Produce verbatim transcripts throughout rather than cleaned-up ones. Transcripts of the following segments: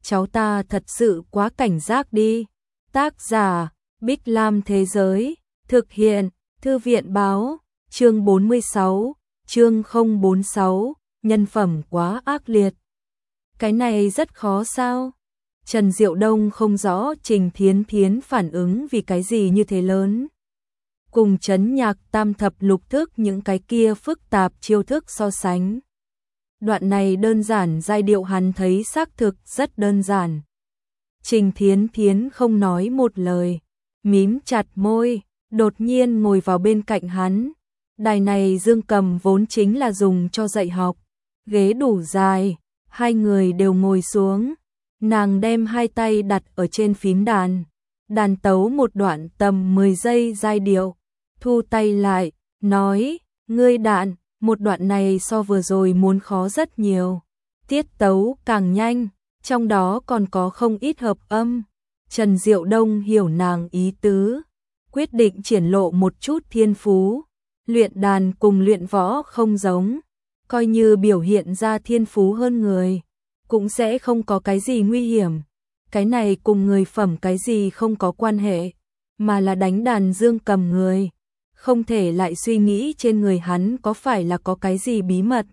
cháu ta thật sự quá cảnh giác đi. Tác giả, Bích Lam Thế Giới, thực hiện, Thư viện Báo, chương bốn mươi sáu, chương không bốn sáu, nhân phẩm quá ác liệt. Cái này rất khó sao? Trần Diệu Đông không rõ Trình Thiến Thiến phản ứng vì cái gì như thế lớn. Cùng trấn nhạc tam thập lục thức những cái kia phức tạp chiêu thức so sánh. Đoạn này đơn giản giai điệu hắn thấy xác thực rất đơn giản. Trình Thiến Thiến không nói một lời, mím chặt môi, đột nhiên ngồi vào bên cạnh hắn. Đài này dương cầm vốn chính là dùng cho dạy học, ghế đủ dài, hai người đều ngồi xuống. Nàng đem hai tay đặt ở trên phím đàn, đàn tấu một đoạn tầm mười giây giai điệu, thu tay lại, nói, ngươi đạn, một đoạn này so vừa rồi muốn khó rất nhiều, tiết tấu càng nhanh, trong đó còn có không ít hợp âm. Trần Diệu Đông hiểu nàng ý tứ, quyết định triển lộ một chút thiên phú, luyện đàn cùng luyện võ không giống, coi như biểu hiện ra thiên phú hơn người, cũng sẽ không có cái gì nguy hiểm. Cái này cùng người phẩm cái gì không có quan hệ, mà là đánh đàn dương cầm người, không thể lại suy nghĩ trên người hắn có phải là có cái gì bí mật,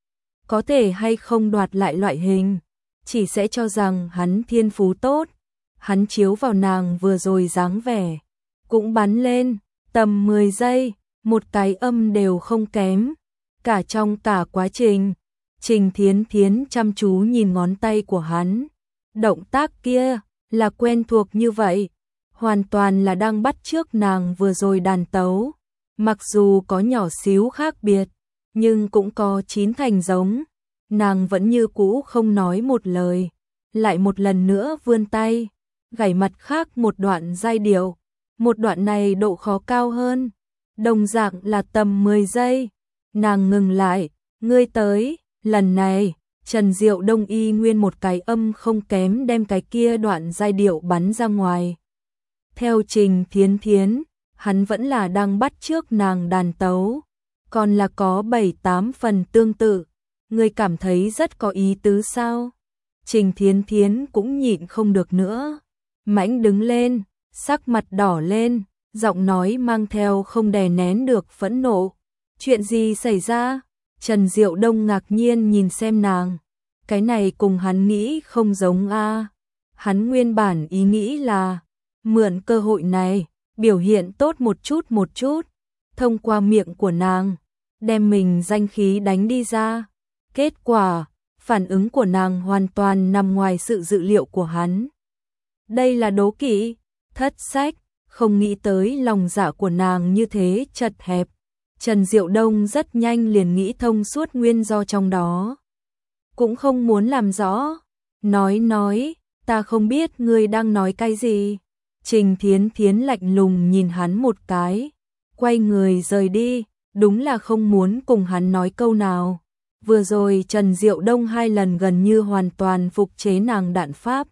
có thể hay không đoạt lại loại hình, chỉ sẽ cho rằng hắn thiên phú tốt. Hắn chiếu vào nàng vừa rồi dáng vẻ, cũng bắn lên, tầm mười giây, một cái âm đều không kém. Cả trong cả quá trình, Trình Thiến Thiến chăm chú nhìn ngón tay của hắn. Động tác kia là quen thuộc như vậy, hoàn toàn là đang bắt chước nàng vừa rồi đàn tấu. Mặc dù có nhỏ xíu khác biệt, nhưng cũng có chín thành giống. Nàng vẫn như cũ không nói một lời, lại một lần nữa vươn tay, gảy mặt khác một đoạn giai điệu. Một đoạn này độ khó cao hơn, đồng dạng là tầm mười giây. Nàng ngừng lại, ngươi tới, lần này, Trần Diệu Đông y nguyên một cái âm không kém đem cái kia đoạn giai điệu bắn ra ngoài. Theo Trình Thiến Thiến, hắn vẫn là đang bắt chước nàng đàn tấu, còn là có bảy tám phần tương tự. Ngươi cảm thấy rất có ý tứ sao? Trình Thiến Thiến cũng nhịn không được nữa, mãnh đứng lên, sắc mặt đỏ lên, giọng nói mang theo không đè nén được phẫn nộ. Chuyện gì xảy ra? Trần Diệu Đông ngạc nhiên nhìn xem nàng. Cái này cùng hắn nghĩ không giống a. Hắn nguyên bản ý nghĩ là mượn cơ hội này, biểu hiện tốt một chút một chút, thông qua miệng của nàng, đem mình danh khí đánh đi ra. Kết quả, phản ứng của nàng hoàn toàn nằm ngoài sự dự liệu của hắn. Đây là đố kỵ, thất sách, không nghĩ tới lòng dạ của nàng như thế chật hẹp. Trần Diệu Đông rất nhanh liền nghĩ thông suốt nguyên do trong đó. Cũng không muốn làm rõ. Nói nói, ta không biết ngươi đang nói cái gì. Trình Thiến Thiến lạnh lùng nhìn hắn một cái, quay người rời đi, đúng là không muốn cùng hắn nói câu nào. Vừa rồi Trần Diệu Đông hai lần gần như hoàn toàn phục chế nàng đạn pháp.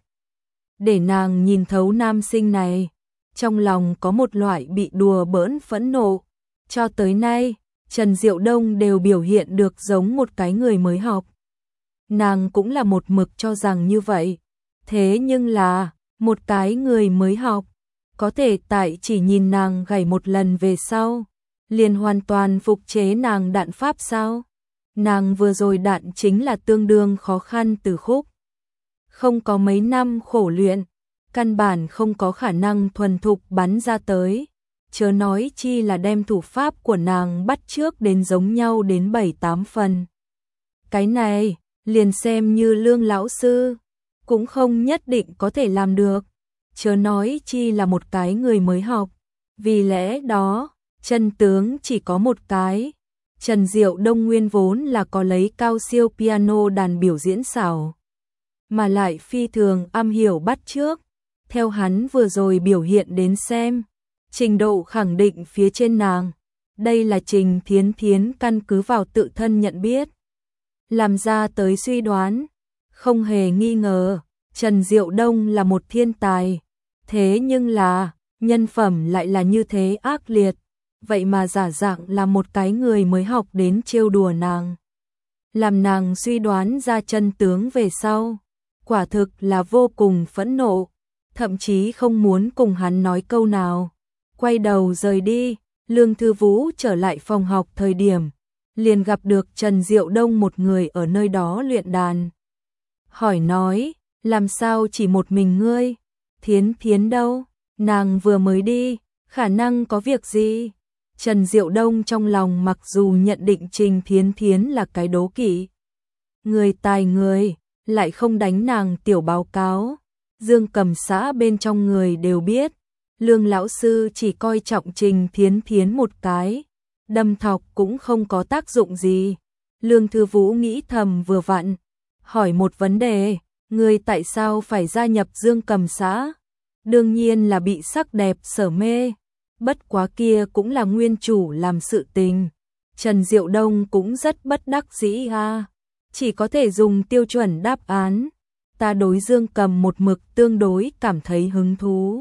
Để nàng nhìn thấu nam sinh này, trong lòng có một loại bị đùa bỡn phẫn nộ. Cho tới nay, Trần Diệu Đông đều biểu hiện được giống một cái người mới học. Nàng cũng là một mực cho rằng như vậy. Thế nhưng là, một cái người mới học, có thể tại chỉ nhìn nàng gảy một lần về sau, liền hoàn toàn phục chế nàng đạn pháp sao? Nàng vừa rồi đạn chính là tương đương khó khăn từ khúc. Không có mấy năm khổ luyện, căn bản không có khả năng thuần thục bắn ra tới. Chớ nói chi là đem thủ pháp của nàng bắt chước đến giống nhau đến bảy tám phần. Cái này, liền xem như Lương lão sư, cũng không nhất định có thể làm được. Chớ nói chi là một cái người mới học. Vì lẽ đó, chân tướng chỉ có một cái. Trần Diệu Đông nguyên vốn là có lấy cao siêu piano đàn biểu diễn xảo, mà lại phi thường am hiểu bắt chước. Theo hắn vừa rồi biểu hiện đến xem, trình độ khẳng định phía trên nàng. Đây là Trình Thiến Thiến căn cứ vào tự thân nhận biết, làm ra tới suy đoán. Không hề nghi ngờ, Trần Diệu Đông là một thiên tài. Thế nhưng là, nhân phẩm lại là như thế ác liệt. Vậy mà giả dạng là một cái người mới học đến trêu đùa nàng, làm nàng suy đoán ra chân tướng về sau. quả thực là vô cùng phẫn nộ, thậm chí không muốn cùng hắn nói câu nào. Quay đầu rời đi, Lương Thư Vũ trở lại phòng học thời điểm, liền gặp được Trần Diệu Đông một người ở nơi đó luyện đàn. Hỏi nói, làm sao chỉ một mình ngươi? Thiến Thiến đâu? Nàng vừa mới đi, khả năng có việc gì? Trần Diệu Đông trong lòng mặc dù nhận định Trình Thiến Thiến là cái đố kỵ người tài người, lại không đánh nàng tiểu báo cáo. Dương Cầm xã bên trong người đều biết, Lương lão sư chỉ coi trọng Trình Thiến Thiến một cái, đâm thọc cũng không có tác dụng gì. Lương Thư Vũ nghĩ thầm vừa vặn, hỏi một vấn đề, ngươi tại sao phải gia nhập Dương Cầm xã? Đương nhiên là bị sắc đẹp sở mê, bất quá kia cũng là nguyên chủ làm sự tình. Trần Diệu Đông cũng rất bất đắc dĩ ha, chỉ có thể dùng tiêu chuẩn đáp án. Ta đối Dương Cầm một mực tương đối cảm thấy hứng thú.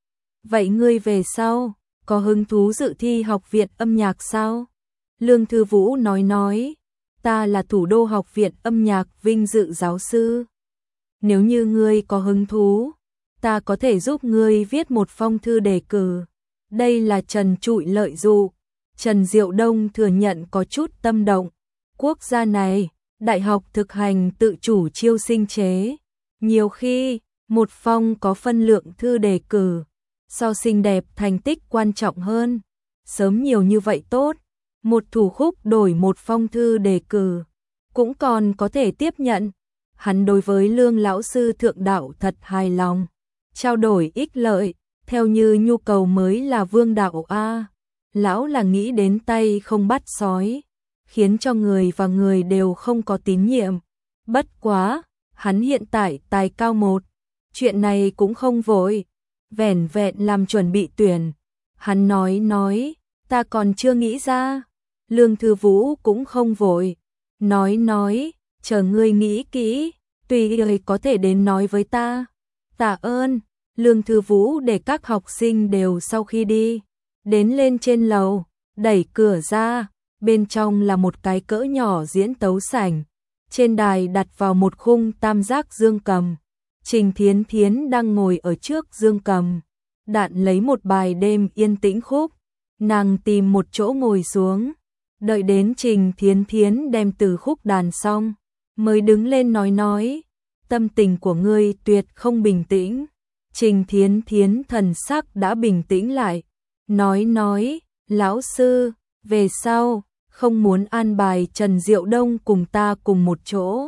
Vậy ngươi về sau, có hứng thú dự thi học viện âm nhạc sao? Lương Thư Vũ nói nói, ta là thủ đô học viện âm nhạc vinh dự giáo sư. Nếu như ngươi có hứng thú, ta có thể giúp ngươi viết một phong thư đề cử. Đây là trần trụi lợi dụ. Trần Diệu Đông thừa nhận có chút tâm động. Quốc gia này, đại học thực hành tự chủ chiêu sinh chế. Nhiều khi, một phong có phân lượng thư đề cử, so xinh đẹp thành tích quan trọng hơn. Sớm nhiều như vậy tốt, một thủ khúc đổi một phong thư đề cử, cũng còn có thể tiếp nhận. Hắn đối với Lương lão sư thượng đạo thật hài lòng. Trao đổi ích lợi, theo như nhu cầu mới là vương đạo a. Lão là nghĩ đến tay không bắt sói, khiến cho người và người đều không có tín nhiệm. Bất quá, hắn hiện tại tài cao một, chuyện này cũng không vội, vẻn vẹn làm chuẩn bị tuyển. Hắn nói nói, ta còn chưa nghĩ ra. Lương Thư Vũ cũng không vội, nói nói, chờ ngươi nghĩ kỹ, tùy người có thể đến nói với ta. Tạ ơn. Lương Thư Vũ để các học sinh đều sau khi đi, đến lên trên lầu, đẩy cửa ra, bên trong là một cái cỡ nhỏ diễn tấu sảnh. Trên đài đặt vào một khung tam giác dương cầm. Trình Thiến Thiến đang ngồi ở trước dương cầm, đạn lấy một bài đêm yên tĩnh khúc. Nàng tìm một chỗ ngồi xuống, đợi đến Trình Thiến Thiến đem từ khúc đàn xong, mới đứng lên nói nói, tâm tình của ngươi tuyệt không bình tĩnh. Trình Thiến Thiến thần sắc đã bình tĩnh lại, nói nói, lão sư, về sau, không muốn an bài Trần Diệu Đông cùng ta cùng một chỗ.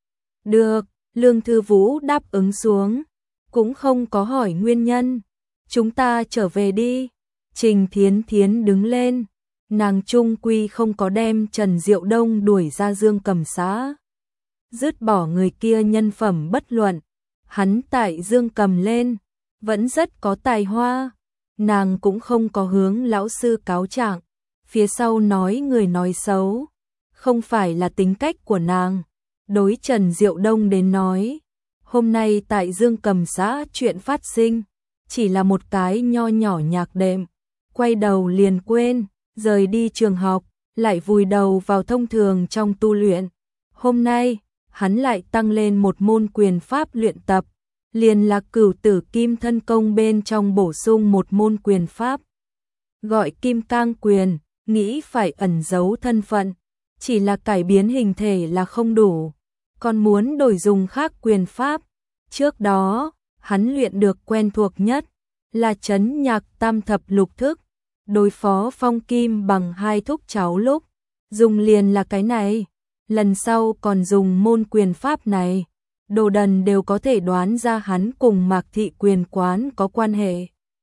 Được, Lương Thư Vũ đáp ứng xuống, cũng không có hỏi nguyên nhân. Chúng ta trở về đi. Trình Thiến Thiến đứng lên, nàng trung quy không có đem Trần Diệu Đông đuổi ra Dương Cầm xã. Dứt bỏ người kia nhân phẩm bất luận, hắn tại Dương Cầm lên, vẫn rất có tài hoa. Nàng cũng không có hướng lão sư cáo trạng, phía sau nói người nói xấu, không phải là tính cách của nàng. Đối Trần Diệu Đông đến nói, hôm nay tại Dương Cầm xã chuyện phát sinh, chỉ là một cái nho nhỏ nhạc đệm, quay đầu liền quên, rời đi trường học, lại vùi đầu vào thông thường trong tu luyện. Hôm nay, hắn lại tăng lên một môn quyền pháp luyện tập, liền là Cửu Tử Kim Thân Công bên trong bổ sung một môn quyền pháp, gọi Kim Cang Quyền, nghĩ phải ẩn giấu thân phận, chỉ là cải biến hình thể là không đủ, còn muốn đổi dùng khác quyền pháp. Trước đó, hắn luyện được quen thuộc nhất là trấn nhạc tam thập lục thức, đối phó Phong Kim bằng hai thúc cháu lúc, dùng liền là cái này, lần sau còn dùng môn quyền pháp này, đồ đần đều có thể đoán ra hắn cùng Mạc Thị Quyền Quán có quan hệ.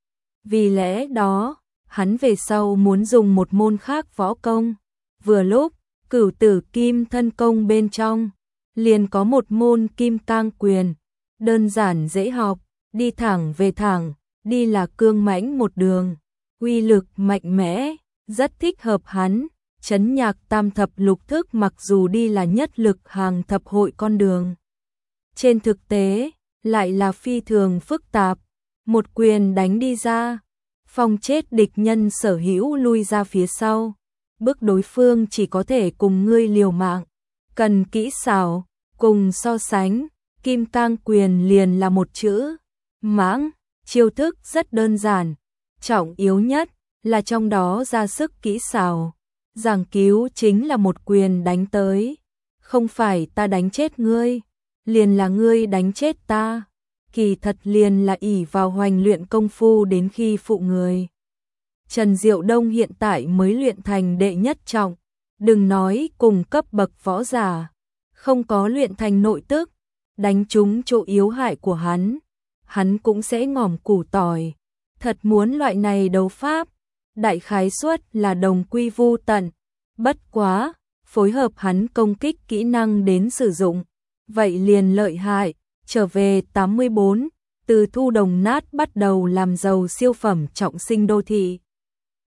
Vì lẽ đó, hắn về sau muốn dùng một môn khác võ công, vừa lúc, Cửu Tử Kim Thân Công bên trong, liền có một môn Kim Cang Quyền, đơn giản dễ học, đi thẳng về thẳng, đi là cương mãnh một đường, uy lực mạnh mẽ, rất thích hợp hắn. Trấn nhạc tam thập lục thức mặc dù đi là nhất lực hàng thập hội con đường, trên thực tế lại là phi thường phức tạp, một quyền đánh đi ra, phong chết địch nhân sở hữu lui ra phía sau, bước đối phương chỉ có thể cùng ngươi liều mạng, cần kỹ xảo, cùng so sánh, Kim Cang quyền liền là một chữ, mãng, chiêu thức rất đơn giản, trọng yếu nhất là trong đó ra sức kỹ xảo. Giảng cứu chính là một quyền đánh tới, không phải ta đánh chết ngươi, liền là ngươi đánh chết ta. Kỳ thật liền là ỷ vào hoành luyện công phu đến khi phụ người. Trần Diệu Đông hiện tại mới luyện thành đệ nhất trọng, đừng nói cùng cấp bậc võ giả, không có luyện thành nội tức, đánh trúng chỗ yếu hại của hắn, hắn cũng sẽ ngỏm củ tỏi. Thật muốn loại này đấu pháp, đại khái suất là đồng quy vu tận, bất quá, phối hợp hắn công kích kỹ năng đến sử dụng, vậy liền lợi hại. Trở về tám mươi bốn, từ thu đồng nát bắt đầu làm giàu siêu phẩm trọng sinh đô thị.